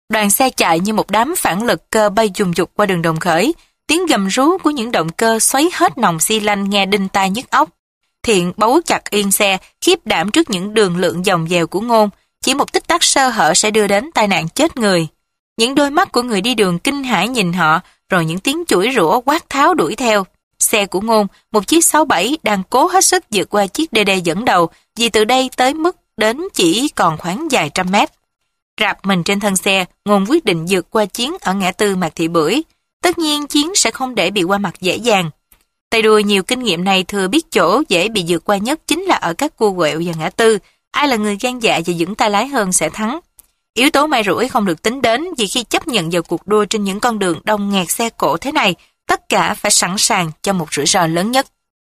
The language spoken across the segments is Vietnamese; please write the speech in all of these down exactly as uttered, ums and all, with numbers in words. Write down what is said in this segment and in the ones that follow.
Đoàn xe chạy như một đám phản lực cơ bay dùng dục qua đường Đồng Khởi. Tiếng gầm rú của những động cơ xoáy hết nòng xi lanh nghe đinh tai nhức óc. Thiện bấu chặt yên xe, khiếp đảm trước những đường lượn dòng dèo của Ngôn. Chỉ một tích tắc sơ hở sẽ đưa đến tai nạn chết người. Những đôi mắt của người đi đường kinh hãi nhìn họ, rồi những tiếng chửi rủa quát tháo đuổi theo. Xe của Ngôn, một chiếc sáu bảy đang cố hết sức vượt qua chiếc đê đê dẫn đầu, vì từ đây tới mức đến chỉ còn khoảng vài trăm mét. Rạp mình trên thân xe, Ngôn quyết định vượt qua Chiến ở ngã tư Mạc Thị Bưởi. Tất nhiên Chiến sẽ không để bị qua mặt dễ dàng. Tay đua nhiều kinh nghiệm này thừa biết chỗ dễ bị vượt qua nhất chính là ở các cua quẹo và ngã tư. Ai là người gan dạ và vững tay lái hơn sẽ thắng. Yếu tố may rủi không được tính đến, vì khi chấp nhận vào cuộc đua trên những con đường đông nghẹt xe cộ thế này, tất cả phải sẵn sàng cho một rủi ro lớn nhất.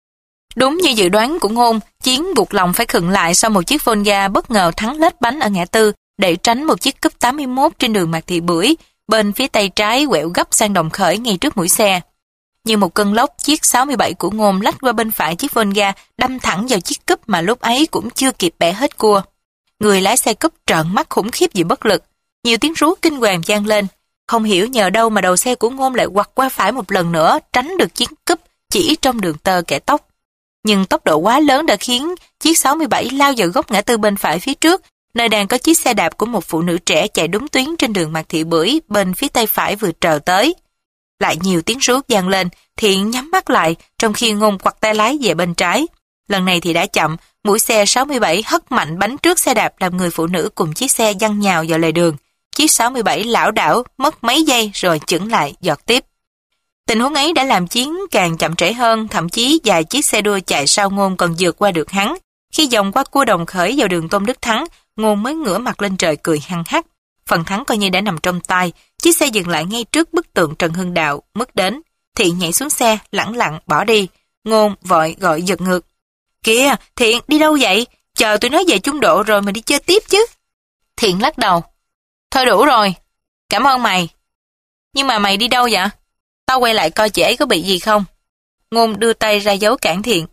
Đúng như dự đoán của Ngôn, Chiến buộc lòng phải khựng lại sau một chiếc Volga bất ngờ thắng lết bánh ở ngã tư để tránh một chiếc Cúp tám mươi mốt trên đường Mạc Thị Bưởi, bên phía tay trái quẹo gấp sang Đồng Khởi ngay trước mũi xe. Như một cơn lốc, chiếc sáu mươi bảy của Ngôn lách qua bên phải chiếc Volga, đâm thẳng vào chiếc Cúp mà lúc ấy cũng chưa kịp bẻ hết cua. Người lái xe Cúp trợn mắt khủng khiếp vì bất lực. Nhiều tiếng rú kinh hoàng vang lên. Không hiểu nhờ đâu mà đầu xe của Ngôn lại quặt qua phải một lần nữa, tránh được chiếc Cúp chỉ trong đường tơ kẻ tóc. Nhưng tốc độ quá lớn đã khiến chiếc sáu mươi bảy lao vào góc ngã tư bên phải phía trước, nơi đang có chiếc xe đạp của một phụ nữ trẻ chạy đúng tuyến trên đường Mạc Thị Bưởi bên phía tay phải vừa trờ tới. Lại nhiều tiếng rú vang lên, Thiện nhắm mắt lại trong khi Ngôn quặt tay lái về bên trái. Lần này thì đã chậm, mũi xe sáu mươi bảy hất mạnh bánh trước xe đạp làm người phụ nữ cùng chiếc xe văng nhào vào lề đường. Chiếc sáu mươi bảy lảo đảo mất mấy giây rồi chững lại giọt tiếp. Tình huống ấy đã làm Chiến càng chậm trễ hơn, thậm chí vài chiếc xe đua chạy sau Ngôn còn vượt qua được hắn. Khi vòng qua cua Đồng Khởi vào đường Tôn Đức Thắng, Ngôn mới ngửa mặt lên trời cười hăng hắc. Phần thắng coi như đã nằm trong tay. Chiếc xe dừng lại ngay trước bức tượng Trần Hưng Đạo, mất đến. Thiện nhảy xuống xe, lẳng lặng bỏ đi. Ngôn vội gọi giật ngược. Kìa, Thiện, đi đâu vậy? Chờ tụi nó về trung độ rồi mà đi chơi tiếp chứ. Thiện lắc đầu. Thôi đủ rồi, cảm ơn mày. Nhưng mà mày đi đâu vậy? Tao quay lại coi chị ấy có bị gì không? Ngôn đưa tay ra dấu cản Thiện.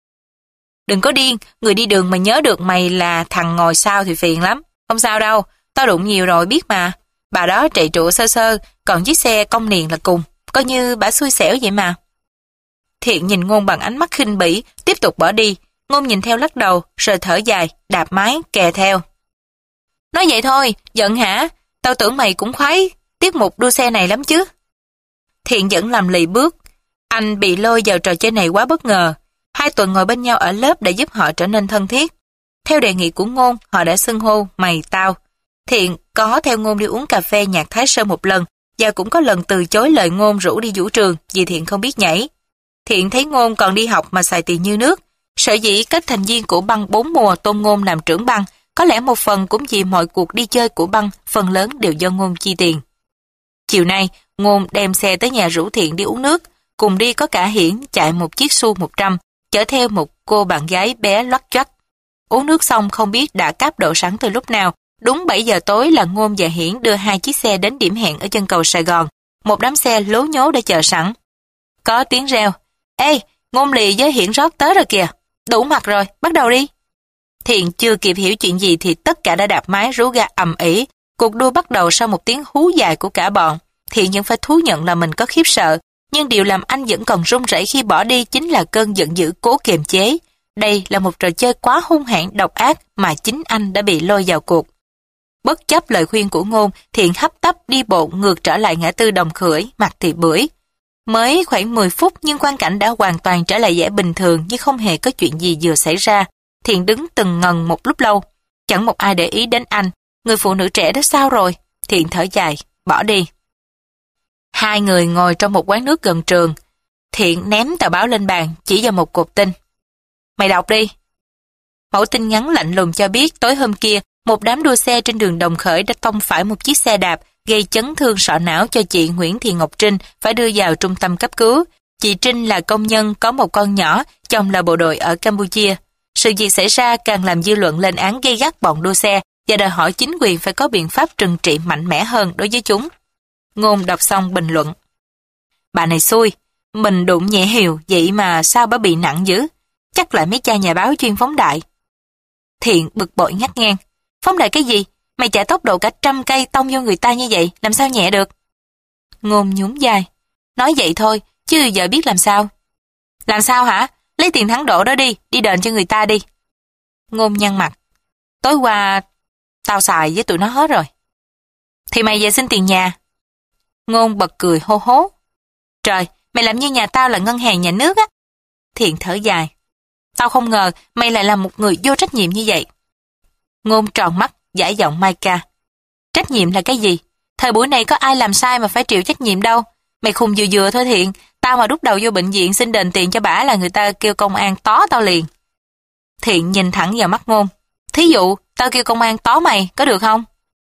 Đừng có điên, người đi đường mà nhớ được mày là thằng ngồi sau thì phiền lắm. Không sao đâu, tao đụng nhiều rồi biết mà. Bà đó chạy trụa sơ sơ, còn chiếc xe công niền là cùng. Coi như bà xui xẻo vậy mà. Thiện nhìn Ngôn bằng ánh mắt khinh bỉ, tiếp tục bỏ đi. Ngôn nhìn theo lắc đầu, rồi thở dài, đạp máy, kè theo. Nói vậy thôi, giận hả? Tao tưởng mày cũng khoái tiết mục đua xe này lắm chứ. Thiện vẫn làm lì bước. Anh bị lôi vào trò chơi này quá bất ngờ. Hai tuần ngồi bên nhau ở lớp để giúp họ trở nên thân thiết. Theo đề nghị của Ngôn, họ đã xưng hô mày tao. Thiện có theo Ngôn đi uống cà phê nhạc Thái Sơn một lần, và cũng có lần từ chối lời Ngôn rủ đi vũ trường vì Thiện không biết nhảy. Thiện thấy Ngôn còn đi học mà xài tiền như nước. Sở dĩ các thành viên của băng bốn mùa tôn Ngôn làm trưởng băng, có lẽ một phần cũng vì mọi cuộc đi chơi của băng phần lớn đều do Ngôn chi tiền. Chiều nay, Ngôn đem xe tới nhà rủ Thiện đi uống nước, cùng đi có cả Hiển chạy một chiếc xu một trăm, chở theo một cô bạn gái bé loắt choắt. Uống nước xong không biết đã cáp độ sẵn từ lúc nào, đúng bảy giờ tối là Ngôn và Hiển đưa hai chiếc xe đến điểm hẹn ở chân cầu Sài Gòn, một đám xe lố nhố đã chờ sẵn. Có tiếng reo, ê, Ngôn lì với Hiển rót tới rồi kìa, đủ mặt rồi, bắt đầu đi. Thiện chưa kịp hiểu chuyện gì thì tất cả đã đạp máy rú ga ầm ĩ. Cuộc đua bắt đầu sau một tiếng hú dài của cả bọn. Thiện vẫn phải thú nhận là mình có khiếp sợ, nhưng điều làm anh vẫn còn run rẩy khi bỏ đi chính là cơn giận dữ cố kiềm chế. Đây là một trò chơi quá hung hãn độc ác mà chính anh đã bị lôi vào cuộc. Bất chấp lời khuyên của Ngôn, Thiện hấp tấp đi bộ ngược trở lại ngã tư Đồng Khởi, Mạc Thị Bưởi. Mới khoảng mười phút nhưng quang cảnh đã hoàn toàn trở lại vẻ bình thường như không hề có chuyện gì vừa xảy ra. Thiện đứng từng ngần một lúc lâu. Chẳng một ai để ý đến anh. Người phụ nữ trẻ đó sao rồi? Thiện thở dài, bỏ đi. Hai người ngồi trong một quán nước gần trường. Thiện ném tờ báo lên bàn, chỉ vào một cột tin. Mày đọc đi. Mẫu tin ngắn lạnh lùng cho biết tối hôm kia, một đám đua xe trên đường Đồng Khởi đã tông phải một chiếc xe đạp, gây chấn thương sọ não cho chị Nguyễn Thị Ngọc Trinh phải đưa vào trung tâm cấp cứu. Chị Trinh là công nhân có một con nhỏ, chồng là bộ đội ở Campuchia. Sự việc xảy ra càng làm dư luận lên án gay gắt bọn đua xe và đòi hỏi chính quyền phải có biện pháp trừng trị mạnh mẽ hơn đối với chúng. Ngôn đọc xong bình luận. Bà này xui, mình đụng nhẹ hiều vậy mà sao bà bị nặng dữ? Chắc lại mấy cha nhà báo chuyên phóng đại. Thiện bực bội ngắt ngang. Phóng đại cái gì? Mày chạy tốc độ cả trăm cây tông vô người ta như vậy, làm sao nhẹ được? Ngôn nhún vai. Nói vậy thôi, chứ giờ biết làm sao. Làm sao hả? Lấy tiền thắng độ đó đi, đi đền cho người ta đi. Ngôn nhăn mặt. Tối qua, tao xài với tụi nó hết rồi. Thì mày về xin tiền nhà. Ngôn bật cười hô hố. Trời, mày làm như nhà tao là ngân hàng nhà nước á. Thiện thở dài. Tao không ngờ mày lại là một người vô trách nhiệm như vậy. Ngôn tròn mắt, giải giọng Micah. Trách nhiệm là cái gì? Thời buổi này có ai làm sai mà phải chịu trách nhiệm đâu. Mày khùng vừa vừa thôi Thiện. Tao mà đút đầu vô bệnh viện xin đền tiền cho bả là người ta kêu công an tó tao liền. Thiện nhìn thẳng vào mắt Ngôn. Thí dụ, tao kêu công an tó mày, có được không?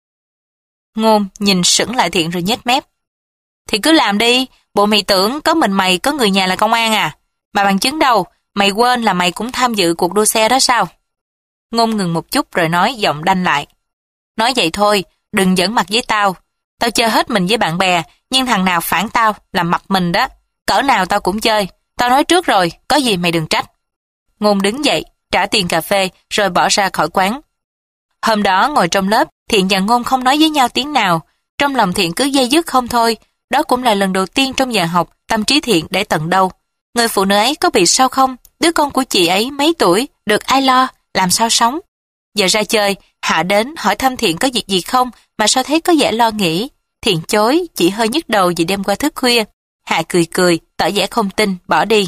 Ngôn nhìn sững lại Thiện rồi nhếch mép. Thì cứ làm đi, bộ mày tưởng có mình mày có người nhà là công an à? Mà bằng chứng đâu, mày quên là mày cũng tham dự cuộc đua xe đó sao? Ngôn ngừng một chút rồi nói giọng đanh lại. Nói vậy thôi, đừng giỡn mặt với tao. Tao chơi hết mình với bạn bè, nhưng thằng nào phản tao là mặt mình đó. Cỡ nào tao cũng chơi. Tao nói trước rồi, có gì mày đừng trách. Ngôn đứng dậy, trả tiền cà phê, rồi bỏ ra khỏi quán. Hôm đó ngồi trong lớp, Thiện và Ngôn không nói với nhau tiếng nào. Trong lòng Thiện cứ dây dứt không thôi. Đó cũng là lần đầu tiên trong giờ học, tâm trí Thiện để tận đâu. Người phụ nữ ấy có bị sao không? Đứa con của chị ấy mấy tuổi, được ai lo, làm sao sống? Giờ ra chơi, Hạ đến hỏi thăm Thiện có việc gì không, mà sao thấy có vẻ lo nghĩ. Thiện chối, chỉ hơi nhức đầu vì đêm qua thức khuya. Hạ cười cười, tỏ vẻ không tin, bỏ đi.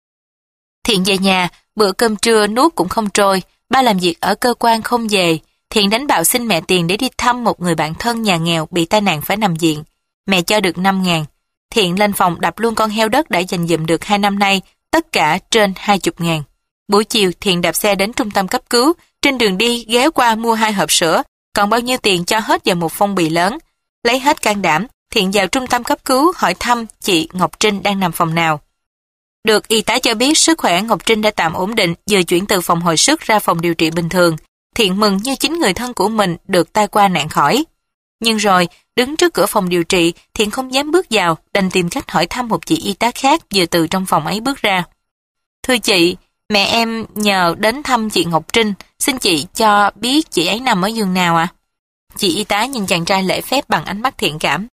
Thiện về nhà, bữa cơm trưa nuốt cũng không trôi, ba làm việc ở cơ quan không về. Thiện đánh bạo xin mẹ tiền để đi thăm một người bạn thân nhà nghèo bị tai nạn phải nằm viện. Mẹ cho được năm ngàn. Thiện lên phòng đập luôn con heo đất đã dành dụm được hai năm nay, tất cả trên hai chục ngàn. Buổi chiều Thiện đạp xe đến trung tâm cấp cứu, trên đường đi ghé qua mua hai hộp sữa, còn bao nhiêu tiền cho hết vào một phong bì lớn. Lấy hết can đảm, Thiện vào trung tâm cấp cứu hỏi thăm chị Ngọc Trinh đang nằm phòng nào. Được y tá cho biết sức khỏe Ngọc Trinh đã tạm ổn định, vừa chuyển từ phòng hồi sức ra phòng điều trị bình thường. Thiện mừng như chính người thân của mình được tai qua nạn khỏi. Nhưng rồi, đứng trước cửa phòng điều trị, Thiện không dám bước vào, đành tìm cách hỏi thăm một chị y tá khác vừa từ trong phòng ấy bước ra. Thưa chị, mẹ em nhờ đến thăm chị Ngọc Trinh, xin chị cho biết chị ấy nằm ở giường nào ạ? À? Chị y tá nhìn chàng trai lễ phép bằng ánh mắt thiện cảm.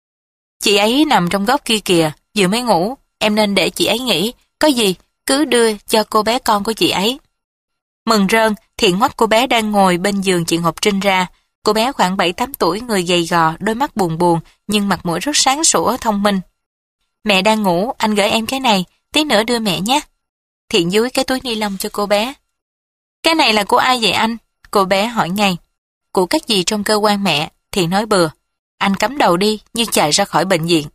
Chị ấy nằm trong góc kia kìa, vừa mới ngủ, em nên để chị ấy nghỉ, có gì cứ đưa cho cô bé con của chị ấy. Mừng rơn, Thiện ngoắt cô bé đang ngồi bên giường chị Ngọc Trinh ra. Cô bé khoảng bảy tám tuổi, người gầy gò, đôi mắt buồn buồn, nhưng mặt mũi rất sáng sủa, thông minh. Mẹ đang ngủ, anh gửi em cái này, tí nữa đưa mẹ nhé. Thiện dúi cái túi ni lông cho cô bé. Cái này là của ai vậy anh? Cô bé hỏi ngay. Của các dì trong cơ quan mẹ, Thiện nói bừa. Anh cắm đầu đi, như chạy ra khỏi bệnh viện.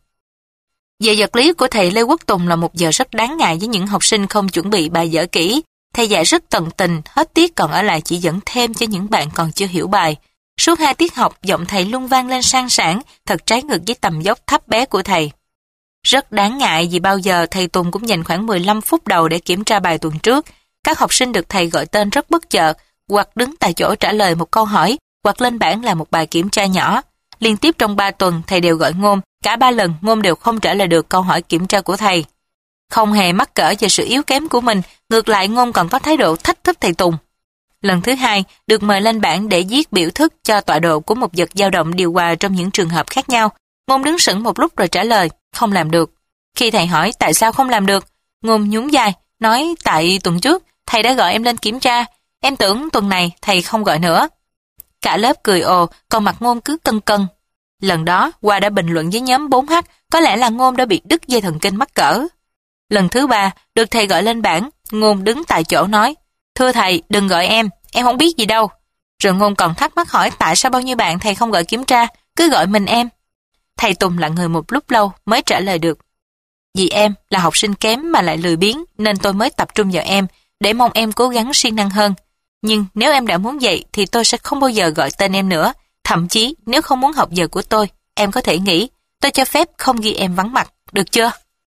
Giờ vật lý của thầy Lê Quốc Tùng là một giờ rất đáng ngại với những học sinh không chuẩn bị bài vở kỹ. Thầy dạy rất tận tình, hết tiết còn ở lại chỉ dẫn thêm cho những bạn còn chưa hiểu bài. Suốt hai tiết học, giọng thầy luôn vang lên sang sảng, thật trái ngược với tầm dốc thấp bé của thầy. Rất đáng ngại vì bao giờ thầy Tùng cũng dành khoảng mười lăm phút đầu để kiểm tra bài tuần trước. Các học sinh được thầy gọi tên rất bất chợt, hoặc đứng tại chỗ trả lời một câu hỏi, hoặc lên bảng làm một bài kiểm tra nhỏ. Liên tiếp trong ba tuần, thầy đều gọi Ngôn, cả ba lần Ngôn đều không trả lời được câu hỏi kiểm tra của thầy. Không hề mắc cỡ về sự yếu kém của mình, ngược lại Ngôn còn có thái độ thách thức thầy Tùng. Lần thứ hai, được mời lên bảng để viết biểu thức cho tọa độ của một vật dao động điều hòa trong những trường hợp khác nhau. Ngôn đứng sững một lúc rồi trả lời, không làm được. Khi thầy hỏi tại sao không làm được, Ngôn nhún vai, nói tại tuần trước thầy đã gọi em lên kiểm tra, em tưởng tuần này thầy không gọi nữa. Cả lớp cười ồ, còn mặt Ngôn cứ cân cân. Lần đó, Hoa đã bình luận với nhóm bốn H, có lẽ là Ngôn đã bị đứt dây thần kinh mắc cỡ. Lần thứ ba, được thầy gọi lên bảng, Ngôn đứng tại chỗ nói, thưa thầy, đừng gọi em, em không biết gì đâu. Rồi Ngôn còn thắc mắc hỏi tại sao bao nhiêu bạn thầy không gọi kiểm tra, cứ gọi mình em. Thầy Tùng lặng người một lúc lâu mới trả lời được. Vì em là học sinh kém mà lại lười biếng nên tôi mới tập trung vào em, để mong em cố gắng siêng năng hơn. Nhưng nếu em đã muốn vậy thì tôi sẽ không bao giờ gọi tên em nữa. Thậm chí nếu không muốn học giờ của tôi, em có thể nghỉ. Tôi cho phép không ghi em vắng mặt, được chưa?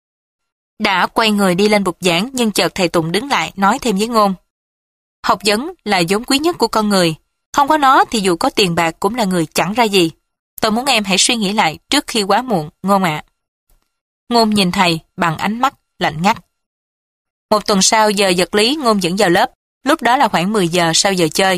Đã quay người đi lên bục giảng nhưng chợt thầy Tùng đứng lại nói thêm với Ngôn. Học vấn là vốn quý nhất của con người. Không có nó thì dù có tiền bạc cũng là người chẳng ra gì. Tôi muốn em hãy suy nghĩ lại trước khi quá muộn, Ngôn ạ. Ngôn nhìn thầy bằng ánh mắt lạnh ngắt. Một tuần sau giờ vật lý Ngôn dẫn vào lớp. Lúc đó là khoảng mười giờ sau giờ chơi.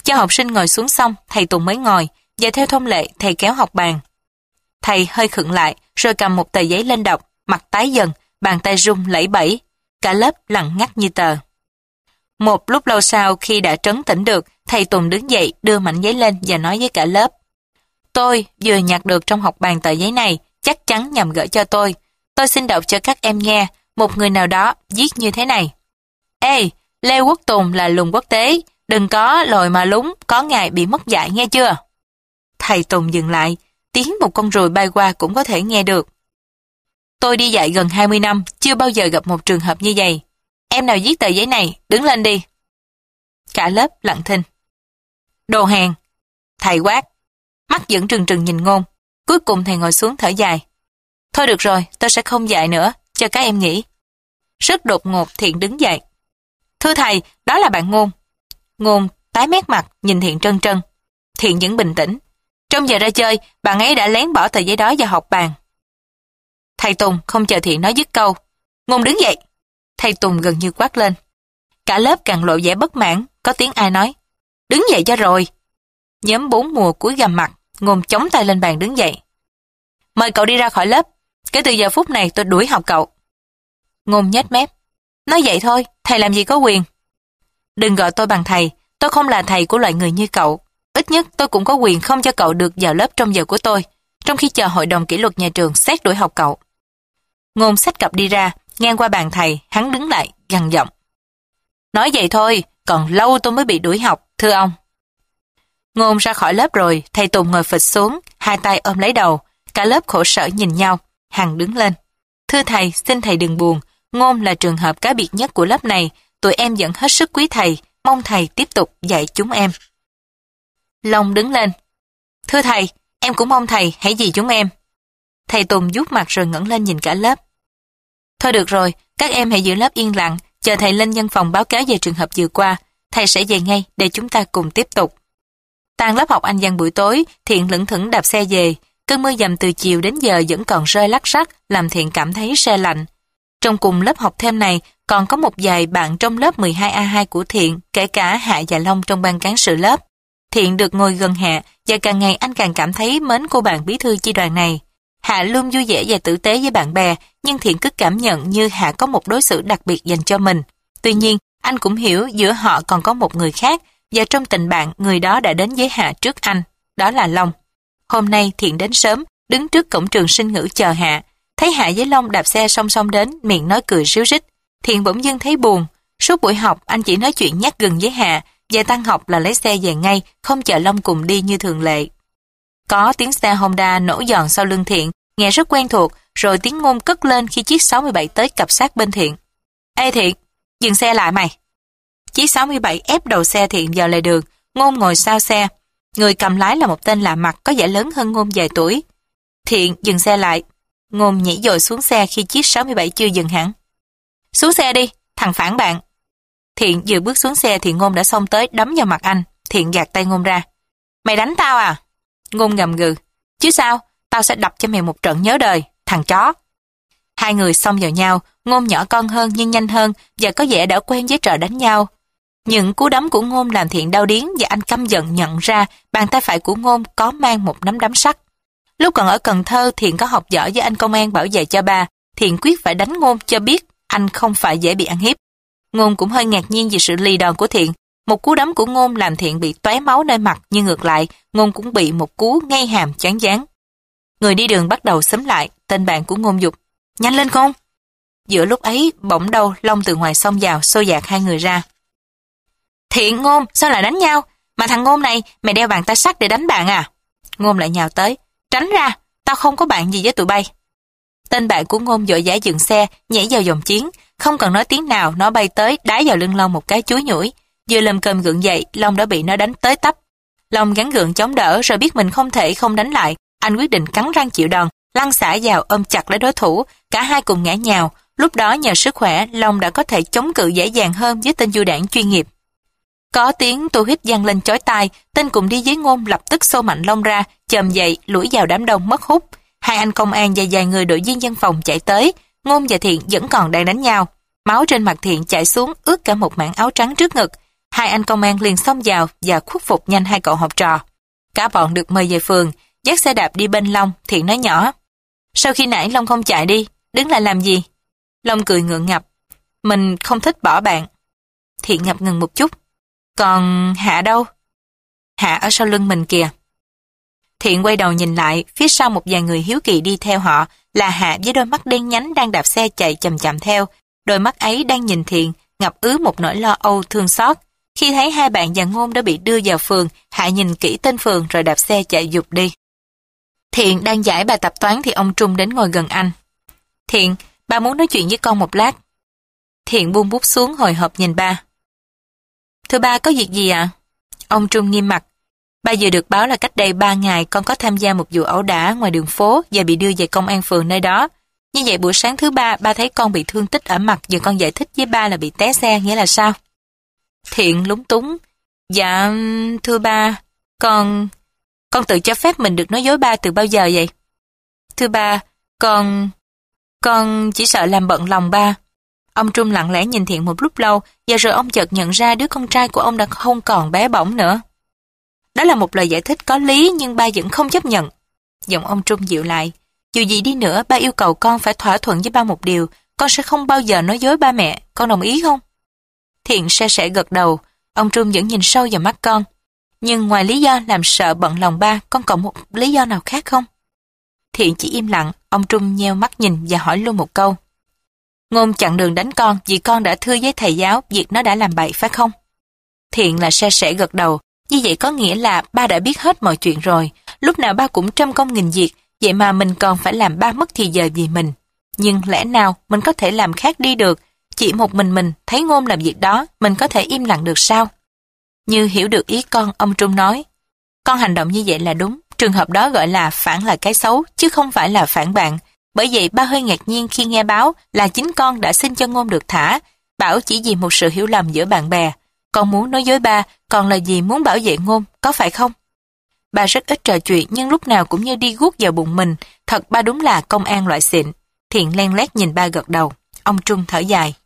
Cho học sinh ngồi xuống xong, thầy Tùng mới ngồi, và theo thông lệ, thầy kéo học bàn. Thầy hơi khựng lại, rồi cầm một tờ giấy lên đọc, mặt tái dần, bàn tay run lẩy bẩy. Cả lớp lặng ngắt như tờ. Một lúc lâu sau, khi đã trấn tĩnh được, thầy Tùng đứng dậy, đưa mảnh giấy lên và nói với cả lớp. Tôi vừa nhặt được trong học bàn tờ giấy này, chắc chắn nhằm gửi cho tôi. Tôi xin đọc cho các em nghe, một người nào đó viết như thế này. Ê, Lê Quốc Tùng là lùng quốc tế, đừng có lồi mà lúng, có ngày bị mất dạy nghe chưa? Thầy Tùng dừng lại, tiếng một con ruồi bay qua cũng có thể nghe được. Tôi đi dạy gần hai mươi năm, chưa bao giờ gặp một trường hợp như vậy. Em nào viết tờ giấy này, đứng lên đi. Cả lớp lặng thinh. Đồ hèn. Thầy quát. Mắt vẫn trừng trừng nhìn Ngôn. Cuối cùng thầy ngồi xuống thở dài. Thôi được rồi, tôi sẽ không dạy nữa, cho các em nghỉ. Rất đột ngột Thiện đứng dậy. Thưa thầy, đó là bạn Ngôn. Ngôn tái mét mặt, nhìn Thiện trân trân. Thiện vẫn bình tĩnh. Trong giờ ra chơi, bạn ấy đã lén bỏ tờ giấy đó vào học bàn. Thầy Tùng không chờ Thiện nói dứt câu. Ngôn đứng dậy. Thầy Tùng gần như quát lên. Cả lớp càng lộ vẻ bất mãn, có tiếng ai nói. Đứng dậy cho rồi. Nhóm bốn mùa cúi gằm mặt, Ngôn chống tay lên bàn đứng dậy. Mời cậu đi ra khỏi lớp. Kể từ giờ phút này tôi đuổi học cậu. Ngôn nhếch mép. Nói vậy thôi, thầy làm gì có quyền. Đừng gọi tôi bằng thầy, tôi không là thầy của loại người như cậu. Ít nhất tôi cũng có quyền không cho cậu được vào lớp trong giờ của tôi, trong khi chờ hội đồng kỷ luật nhà trường xét đuổi học cậu. Ngôn xách cặp đi ra, ngang qua bàn thầy, hắn đứng lại, gằn giọng. Nói vậy thôi, còn lâu tôi mới bị đuổi học, thưa ông. Ngôn ra khỏi lớp rồi, thầy Tùng ngồi phịch xuống, hai tay ôm lấy đầu, cả lớp khổ sở nhìn nhau, Hằng đứng lên. Thưa thầy, xin thầy đừng buồn, Ngôn là trường hợp cá biệt nhất của lớp này, tụi em vẫn hết sức quý thầy, mong thầy tiếp tục dạy chúng em. Long đứng lên. Thưa thầy, em cũng mong thầy hãy dì chúng em. Thầy Tùng vuốt mặt rồi ngẩng lên nhìn cả lớp. Thôi được rồi, các em hãy giữ lớp yên lặng, chờ thầy lên văn phòng báo cáo về trường hợp vừa qua, thầy sẽ về ngay để chúng ta cùng tiếp tục. Tan lớp học Anh văn buổi tối, Thiện lững thững đạp xe về, cơn mưa dầm từ chiều đến giờ vẫn còn rơi lắc rắc, làm Thiện cảm thấy se lạnh. Trong cùng lớp học thêm này, còn có một vài bạn trong lớp mười hai A hai của Thiện, kể cả Hạ và Long trong ban cán sự lớp. Thiện được ngồi gần Hạ, và càng ngày anh càng cảm thấy mến cô bạn bí thư chi đoàn này. Hạ luôn vui vẻ và tử tế với bạn bè, nhưng Thiện cứ cảm nhận như Hạ có một đối xử đặc biệt dành cho mình. Tuy nhiên, anh cũng hiểu giữa họ còn có một người khác, và trong tình bạn, người đó đã đến với Hạ trước anh, đó là Long. Hôm nay Thiện đến sớm, đứng trước cổng trường Sinh ngữ chờ Hạ. Thấy Hạ với Long đạp xe song song đến, miệng nói cười ríu rít. Thiện bỗng dưng thấy buồn. Suốt buổi học, anh chỉ nói chuyện nhát gừng với Hạ, và tan học là lấy xe về ngay, không chờ Long cùng đi như thường lệ. Có tiếng xe Honda nổ giòn sau lưng Thiện, nghe rất quen thuộc, rồi tiếng Ngôn cất lên khi chiếc sáu mươi bảy tới cập sát bên Thiện. Ê Thiện, dừng xe lại mày. Chiếc sáu mươi bảy ép đầu xe Thiện vào lề đường, Ngôn ngồi sau xe. Người cầm lái là một tên lạ mặt có vẻ lớn hơn Ngôn vài tuổi. Thiện dừng xe lại. Ngôn nhảy dội xuống xe khi chiếc sáu mươi bảy chưa dừng hẳn. Xuống xe đi, thằng phản bạn. Thiện vừa bước xuống xe thì Ngôn đã xông tới đấm vào mặt anh. Thiện gạt tay Ngôn ra. Mày đánh tao à? Ngôn gầm gừ. Chứ sao, tao sẽ đập cho mày một trận nhớ đời, thằng chó. Hai người xông vào nhau, Ngôn nhỏ con hơn nhưng nhanh hơn và có vẻ đã quen với trò đánh nhau. Những cú đấm của Ngôn làm Thiện đau điếng và anh căm giận nhận ra bàn tay phải của Ngôn có mang một nắm đấm sắt. Lúc còn ở Cần Thơ, Thiện có học võ với anh công an bảo vệ cho ba. Thiện quyết phải đánh Ngôn cho biết anh không phải dễ bị ăn hiếp. Ngôn cũng hơi ngạc nhiên vì sự lì đòn của Thiện. Một cú đấm của Ngôn làm Thiện bị tóe máu nơi mặt, nhưng ngược lại, Ngôn cũng bị một cú ngay hàm choáng váng. Người đi đường bắt đầu xúm lại, tên bạn của Ngôn giục. Nhanh lên con! Giữa lúc ấy, bỗng đâu Long từ ngoài xông vào, xô dạt hai người ra. Thiện, Ngôn, sao lại đánh nhau? Mà thằng Ngôn này, mày đeo bàn tay sắt để đánh bạn à? Ngôn lại nhào tới. Tránh ra, tao không có bạn gì với tụi bay. Tên bạn của Ngôn vội vã dừng xe, nhảy vào dòng chiến. Không cần nói tiếng nào, nó bay tới, đá vào lưng Long một cái chúi nhủi. Vừa lầm cơm gượng dậy, Long đã bị nó đánh tới tấp. Long gắng gượng chống đỡ rồi biết mình không thể không đánh lại. Anh quyết định cắn răng chịu đòn, lăn xả vào ôm chặt lấy đối thủ. Cả hai cùng ngã nhào. Lúc đó nhờ sức khỏe, Long đã có thể chống cự dễ dàng hơn với tên du đảng chuyên nghiệp. Có tiếng tu hít vang lên chói tai, tên cùng đi với Ngôn lập tức xô mạnh Long ra, chồm dậy, lủi vào đám đông mất hút. Hai anh công an và vài người đội viên dân phòng chạy tới, Ngôn và Thiện vẫn còn đang đánh nhau. Máu trên mặt Thiện chảy xuống ướt cả một mảng áo trắng trước ngực. Hai anh công an liền xông vào và khuất phục nhanh hai cậu học trò. Cả bọn được mời về phường, dắt xe đạp đi bên Long. Thiện nói nhỏ: Sao khi nãy Long không chạy đi, đứng lại làm gì? Long cười ngượng ngập: Mình không thích bỏ bạn. Thiện ngập ngừng một chút: Còn Hạ đâu? Hạ ở sau lưng mình kìa. Thiện quay đầu nhìn lại, phía sau một vài người hiếu kỳ đi theo họ là Hạ với đôi mắt đen nhánh đang đạp xe chạy chậm chậm theo. Đôi mắt ấy đang nhìn Thiện, ngập ứ một nỗi lo âu thương xót. Khi thấy hai bạn và Ngôn đã bị đưa vào phường, Hạ nhìn kỹ tên phường rồi đạp xe chạy vụt đi. Thiện đang giải bài tập toán thì ông Trung đến ngồi gần anh. Thiện, ba muốn nói chuyện với con một lát. Thiện buông bút xuống hồi hộp nhìn ba. Thưa ba, có việc gì ạ? À? Ông Trung nghiêm mặt. Ba vừa được báo là cách đây ba ngày con có tham gia một vụ ẩu đả ngoài đường phố và bị đưa về công an phường nơi đó. Như vậy buổi sáng thứ ba, ba thấy con bị thương tích ở mặt và con giải thích với ba là bị té xe, nghĩa là sao? Thiện lúng túng. Dạ, thưa ba, con... Con tự cho phép mình được nói dối ba từ bao giờ vậy? Thưa ba, con... Con chỉ sợ làm bận lòng ba. Ông Trung lặng lẽ nhìn Thiện một lúc lâu và rồi ông chợt nhận ra đứa con trai của ông đã không còn bé bỏng nữa. Đó là một lời giải thích có lý nhưng ba vẫn không chấp nhận. Giọng ông Trung dịu lại. Dù gì đi nữa, ba yêu cầu con phải thỏa thuận với ba một điều. Con sẽ không bao giờ nói dối ba mẹ. Con đồng ý không? Thiện se sẻ gật đầu. Ông Trung vẫn nhìn sâu vào mắt con. Nhưng ngoài lý do làm sợ bận lòng ba, con còn một lý do nào khác không? Thiện chỉ im lặng. Ông Trung nheo mắt nhìn và hỏi luôn một câu. Ngôn chặn đường đánh con vì con đã thưa với thầy giáo việc nó đã làm bậy phải không? Thiện là se sẻ gật đầu. Như vậy có nghĩa là ba đã biết hết mọi chuyện rồi. Lúc nào ba cũng trăm công nghìn việc, vậy mà mình còn phải làm ba mất thì giờ vì mình. Nhưng lẽ nào mình có thể làm khác đi được? Chỉ một mình mình thấy Ngôn làm việc đó, mình có thể im lặng được sao? Như hiểu được ý con, ông Trung nói. Con hành động như vậy là đúng. Trường hợp đó gọi là phản là cái xấu, chứ không phải là phản bạn. Bởi vậy ba hơi ngạc nhiên khi nghe báo là chính con đã xin cho Ngôn được thả. Bảo chỉ vì một sự hiểu lầm giữa bạn bè. Con muốn nói dối ba, còn là vì muốn bảo vệ Ngôn, có phải không? Ba rất ít trò chuyện nhưng lúc nào cũng như đi guốc vào bụng mình. Thật ba đúng là công an loại xịn. Thiện len lét nhìn ba gật đầu. Ông Trung thở dài.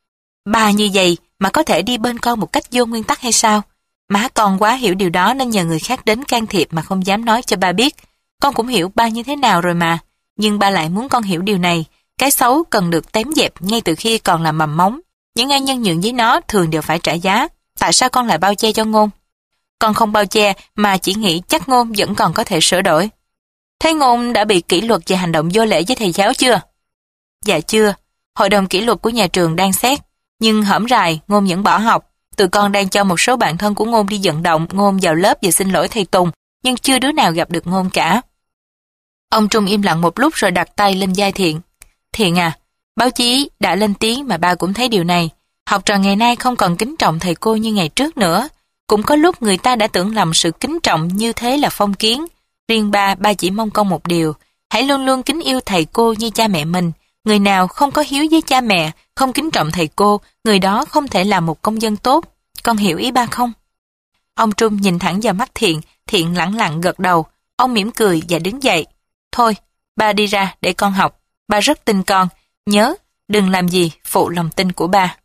Ba như vậy mà có thể đi bên con một cách vô nguyên tắc hay sao? Má con quá hiểu điều đó nên nhờ người khác đến can thiệp mà không dám nói cho ba biết. Con cũng hiểu ba như thế nào rồi mà. Nhưng ba lại muốn con hiểu điều này. Cái xấu cần được tém dẹp ngay từ khi còn là mầm móng. Những ai nhân nhượng với nó thường đều phải trả giá. Tại sao con lại bao che cho Ngôn? Con không bao che mà chỉ nghĩ chắc Ngôn vẫn còn có thể sửa đổi. Thế Ngôn đã bị kỷ luật về hành động vô lễ với thầy giáo chưa? Dạ chưa. Hội đồng kỷ luật của nhà trường đang xét. Nhưng hổm rày Ngôn vẫn bỏ học. Tụi con đang cho một số bạn thân của Ngôn đi vận động Ngôn vào lớp và xin lỗi thầy Tùng. Nhưng chưa đứa nào gặp được Ngôn cả. Ông Trung im lặng một lúc rồi đặt tay lên vai Thiện. Thiện à, báo chí đã lên tiếng mà ba cũng thấy điều này. Học trò ngày nay không còn kính trọng thầy cô như ngày trước nữa. Cũng có lúc người ta đã tưởng lầm sự kính trọng như thế là phong kiến. Riêng ba, ba chỉ mong con một điều. Hãy luôn luôn kính yêu thầy cô như cha mẹ mình. Người nào không có hiếu với cha mẹ, không kính trọng thầy cô, người đó không thể là một công dân tốt. Con hiểu ý ba không? Ông Trung nhìn thẳng vào mắt Thiện, Thiện lẳng lặng gật đầu. Ông mỉm cười và đứng dậy. Thôi, ba đi ra để con học. Ba rất tin con. Nhớ, đừng làm gì phụ lòng tin của ba.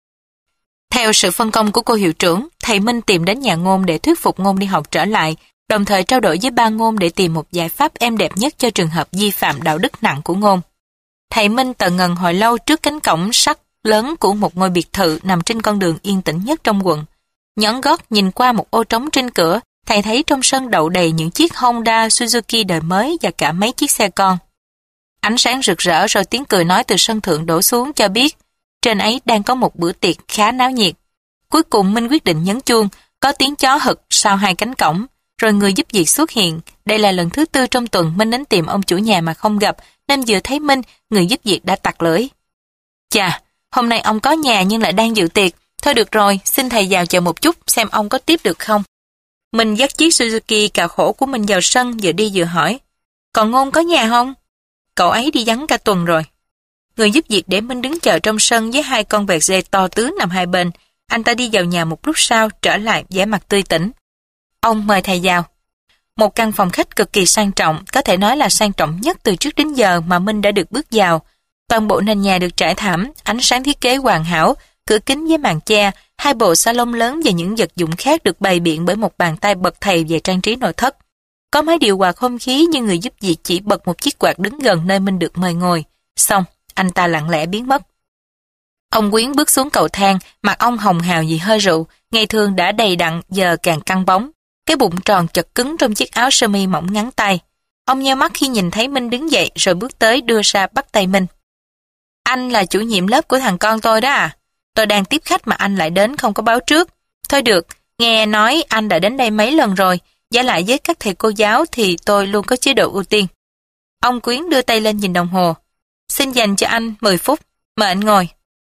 Theo sự phân công của cô hiệu trưởng, thầy Minh tìm đến nhà Ngôn để thuyết phục Ngôn đi học trở lại, đồng thời trao đổi với ba Ngôn để tìm một giải pháp êm đẹp nhất cho trường hợp vi phạm đạo đức nặng của Ngôn. Thầy Minh tờ ngần hồi lâu trước cánh cổng sắt lớn của một ngôi biệt thự nằm trên con đường yên tĩnh nhất trong quận. Nhón gót nhìn qua một ô trống trên cửa, thầy thấy trong sân đậu đầy những chiếc Honda Suzuki đời mới và cả mấy chiếc xe con. Ánh sáng rực rỡ rồi tiếng cười nói từ sân thượng đổ xuống cho biết trên ấy đang có một bữa tiệc khá náo nhiệt. Cuối cùng Minh quyết định nhấn chuông, có tiếng chó hực sau hai cánh cổng, rồi người giúp việc xuất hiện. Đây là lần thứ tư trong tuần Minh đến tìm ông chủ nhà mà không gặp, nên vừa thấy Minh, người giúp việc đã tặc lưỡi. Chà, hôm nay ông có nhà nhưng lại đang dự tiệc. Thôi được rồi, xin thầy vào chờ một chút xem ông có tiếp được không. Minh dắt chiếc Suzuki cà khổ của mình vào sân, vừa đi vừa hỏi. Còn Ngôn có nhà không? Cậu ấy đi vắng cả tuần rồi. Người giúp việc để Minh đứng chờ trong sân với hai con vẹt dê to tướng nằm hai bên. Anh ta đi vào nhà một lúc sau, trở lại vẻ mặt tươi tỉnh. Ông mời thầy vào. Một căn phòng khách cực kỳ sang trọng, có thể nói là sang trọng nhất từ trước đến giờ mà Minh đã được bước vào. Toàn bộ nền nhà được trải thảm, ánh sáng thiết kế hoàn hảo, cửa kính với màn che, hai bộ salon lớn và những vật dụng khác được bày biện bởi một bàn tay bậc thầy về trang trí nội thất. Có máy điều hòa không khí nhưng người giúp việc chỉ bật một chiếc quạt đứng gần nơi Minh được mời ngồi. Xong, anh ta lặng lẽ biến mất. Ông Quyến bước xuống cầu thang, mặt ông hồng hào vì hơi rượu, ngày thường đã đầy đặn giờ càng căng bóng. Cái bụng tròn chật cứng trong chiếc áo sơ mi mỏng ngắn tay. Ông nheo mắt khi nhìn thấy Minh đứng dậy rồi bước tới đưa ra bắt tay Minh. Anh là chủ nhiệm lớp của thằng con tôi đó à? Tôi đang tiếp khách mà anh lại đến không có báo trước. Thôi được, nghe nói anh đã đến đây mấy lần rồi, giả lại với các thầy cô giáo thì tôi luôn có chế độ ưu tiên. Ông Quyến đưa tay lên nhìn đồng hồ. Xin dành cho anh mười phút, mời anh ngồi.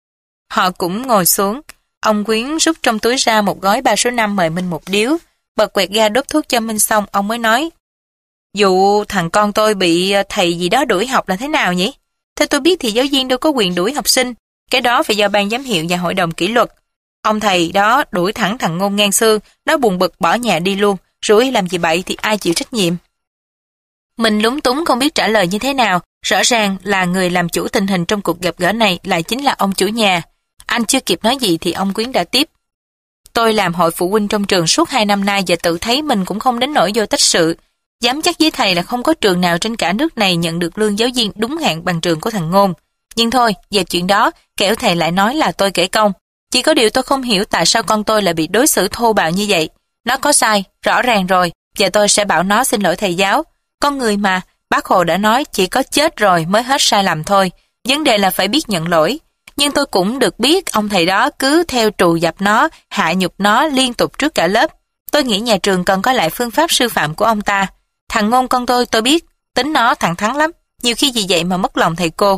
Họ cũng ngồi xuống. Ông Quyến rút trong túi ra một gói ba số năm mời Minh một điếu. Bật quẹt ga đốt thuốc cho Minh xong, ông mới nói. Vụ thằng con tôi bị thầy gì đó đuổi học là thế nào nhỉ? Theo tôi biết thì giáo viên đâu có quyền đuổi học sinh. Cái đó phải do ban giám hiệu và hội đồng kỷ luật. Ông thầy đó đuổi thẳng thằng Ngôn ngang xương, nó buồn bực bỏ nhà đi luôn. Rủi làm gì bậy thì ai chịu trách nhiệm? Mình lúng túng không biết trả lời như thế nào. Rõ ràng là người làm chủ tình hình trong cuộc gặp gỡ này lại chính là ông chủ nhà. Anh chưa kịp nói gì thì ông Quyến đã tiếp. Tôi làm hội phụ huynh trong trường suốt hai năm nay và tự thấy mình cũng không đến nỗi vô tích sự. Dám chắc với thầy là không có trường nào trên cả nước này nhận được lương giáo viên đúng hạn bằng trường của thằng Ngôn. Nhưng thôi, về chuyện đó, kẻo thầy lại nói là tôi kể công. Chỉ có điều tôi không hiểu tại sao con tôi lại bị đối xử thô bạo như vậy. Nó có sai, rõ ràng rồi, và tôi sẽ bảo nó xin lỗi thầy giáo. Con người mà, bác Hồ đã nói chỉ có chết rồi mới hết sai lầm thôi. Vấn đề là phải biết nhận lỗi. Nhưng tôi cũng được biết ông thầy đó cứ theo trù dập nó, hạ nhục nó liên tục trước cả lớp. Tôi nghĩ nhà trường cần có lại phương pháp sư phạm của ông ta. Thằng Ngôn con tôi tôi biết, tính nó thẳng thắn lắm, nhiều khi vì vậy mà mất lòng thầy cô.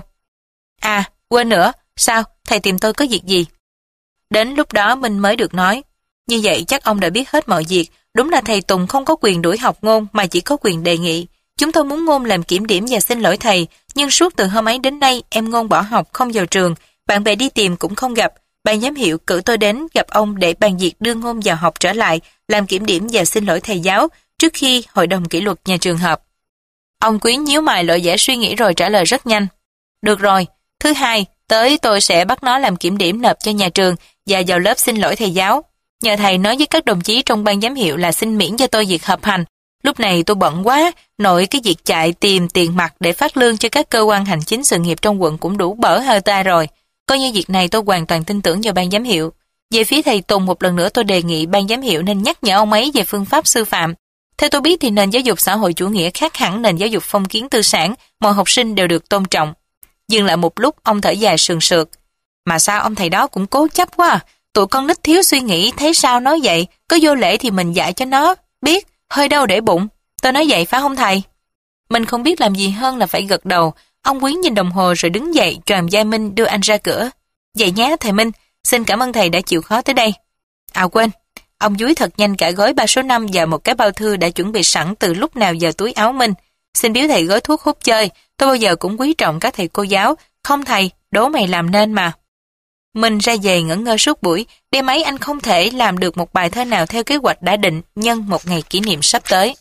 À, quên nữa, sao, thầy tìm tôi có việc gì? Đến lúc đó mình mới được nói. Như vậy chắc ông đã biết hết mọi việc, đúng là thầy Tùng không có quyền đuổi học Ngôn mà chỉ có quyền đề nghị. Chúng tôi muốn Ngôn làm kiểm điểm và xin lỗi thầy, nhưng suốt từ hôm ấy đến nay em Ngôn bỏ học không vào trường, bạn bè đi tìm cũng không gặp. Ban giám hiệu cử tôi đến gặp ông để bàn việc đưa Ngôn vào học trở lại, làm kiểm điểm và xin lỗi thầy giáo trước khi hội đồng kỷ luật nhà trường họp. Ông Quyến nhíu mày lộ vẻ suy nghĩ rồi trả lời rất nhanh. Được rồi, thứ hai, tới tôi sẽ bắt nó làm kiểm điểm nộp cho nhà trường và vào lớp xin lỗi thầy giáo. Nhờ thầy nói với các đồng chí trong ban giám hiệu là xin miễn cho tôi việc họp hành. Lúc này tôi bận quá, nội cái việc chạy tìm tiền mặt để phát lương cho các cơ quan hành chính sự nghiệp trong quận cũng đủ bở hơi ta rồi. Coi như việc này tôi hoàn toàn tin tưởng vào ban giám hiệu. Về phía thầy Tùng một lần nữa tôi đề nghị ban giám hiệu nên nhắc nhở ông ấy về phương pháp sư phạm. Theo tôi biết thì nền giáo dục xã hội chủ nghĩa khác hẳn nền giáo dục phong kiến tư sản, mọi học sinh đều được tôn trọng. Dừng lại một lúc ông thở dài sườn sượt. Mà sao ông thầy đó cũng cố chấp quá à? Tụi con nít thiếu suy nghĩ thấy sao nói vậy, có vô lễ thì mình dạy cho nó, biết, hơi đau để bụng. Tôi nói vậy phải không thầy? Mình không biết làm gì hơn là phải gật đầu. Ông Quyến nhìn đồng hồ rồi đứng dậy choàng vai Minh đưa anh ra cửa. Vậy nhé thầy Minh, xin cảm ơn thầy đã chịu khó tới đây. À quên, ông dúi thật nhanh cả gói ba số năm và một cái bao thư đã chuẩn bị sẵn từ lúc nào vào túi áo Minh. Xin biếu thầy gói thuốc hút chơi, tôi bao giờ cũng quý trọng các thầy cô giáo. Không thầy, đố mày làm nên mà. Minh ra về ngẩn ngơ suốt buổi, đêm ấy anh không thể làm được một bài thơ nào theo kế hoạch đã định nhân một ngày kỷ niệm sắp tới.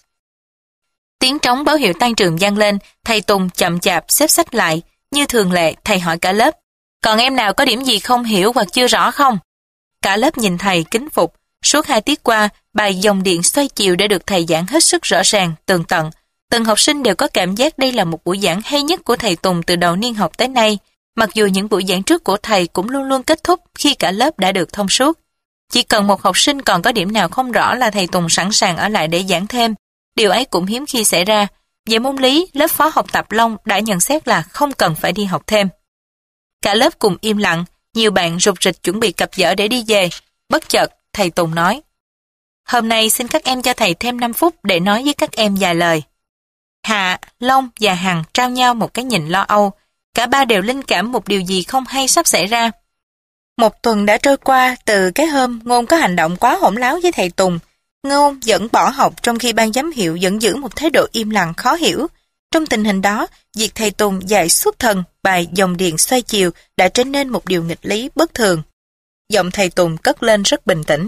Tiếng trống báo hiệu tan trường vang lên, thầy Tùng chậm chạp xếp sách lại. Như thường lệ, thầy hỏi cả lớp. Còn em nào có điểm gì không hiểu hoặc chưa rõ không? Cả lớp nhìn thầy kính phục. Suốt hai tiết qua, bài dòng điện xoay chiều đã được thầy giảng hết sức rõ ràng, tường tận. Từng học sinh đều có cảm giác đây là một buổi giảng hay nhất của thầy Tùng từ đầu niên học tới nay. Mặc dù những buổi giảng trước của thầy cũng luôn luôn kết thúc khi cả lớp đã được thông suốt. Chỉ cần một học sinh còn có điểm nào không rõ là thầy Tùng sẵn sàng ở lại để giảng thêm. Điều ấy cũng hiếm khi xảy ra. Về môn lý, lớp phó học tập Long đã nhận xét là không cần phải đi học thêm. Cả lớp cùng im lặng, nhiều bạn rục rịch chuẩn bị cặp vở để đi về. Bất chợt, thầy Tùng nói. Hôm nay xin các em cho thầy thêm năm phút để nói với các em vài lời. Hạ, Long và Hằng trao nhau một cái nhìn lo âu. Cả ba đều linh cảm một điều gì không hay sắp xảy ra. Một tuần đã trôi qua từ cái hôm Ngôn có hành động quá hỗn láo với thầy Tùng. Ngôn vẫn bỏ học trong khi ban giám hiệu vẫn giữ một thái độ im lặng khó hiểu. Trong tình hình đó, việc thầy Tùng dạy suốt thần bài dòng điện xoay chiều đã trở nên một điều nghịch lý bất thường. Giọng thầy Tùng cất lên rất bình tĩnh.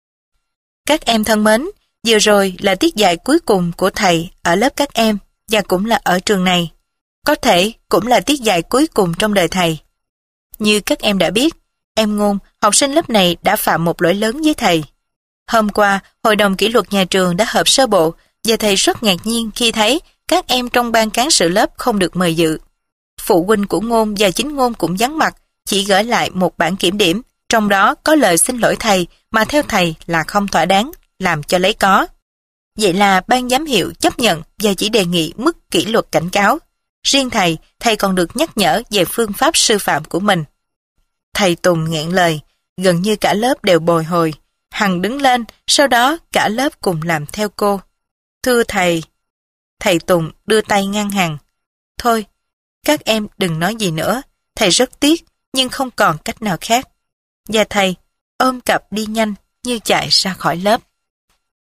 Các em thân mến, vừa rồi là tiết dạy cuối cùng của thầy ở lớp các em và cũng là ở trường này. Có thể cũng là tiết dạy cuối cùng trong đời thầy. Như các em đã biết, Em Ngôn, học sinh lớp này đã phạm một lỗi lớn với thầy. Hôm qua, Hội đồng kỷ luật nhà trường đã họp sơ bộ và thầy rất ngạc nhiên khi thấy các em trong ban cán sự lớp không được mời dự. Phụ huynh của Ngôn và chính Ngôn cũng vắng mặt, chỉ gửi lại một bản kiểm điểm, trong đó có lời xin lỗi thầy mà theo thầy là không thỏa đáng, làm cho lấy có. Vậy là ban giám hiệu chấp nhận và chỉ đề nghị mức kỷ luật cảnh cáo. Riêng thầy, thầy còn được nhắc nhở về phương pháp sư phạm của mình. Thầy Tùng nghẹn lời, gần như cả lớp đều bồi hồi. Hằng đứng lên, sau đó cả lớp cùng làm theo cô. Thưa thầy. Thầy Tùng đưa tay ngăn Hằng. Thôi, các em đừng nói gì nữa. Thầy rất tiếc, nhưng không còn cách nào khác. Và thầy ôm cặp đi nhanh như chạy ra khỏi lớp.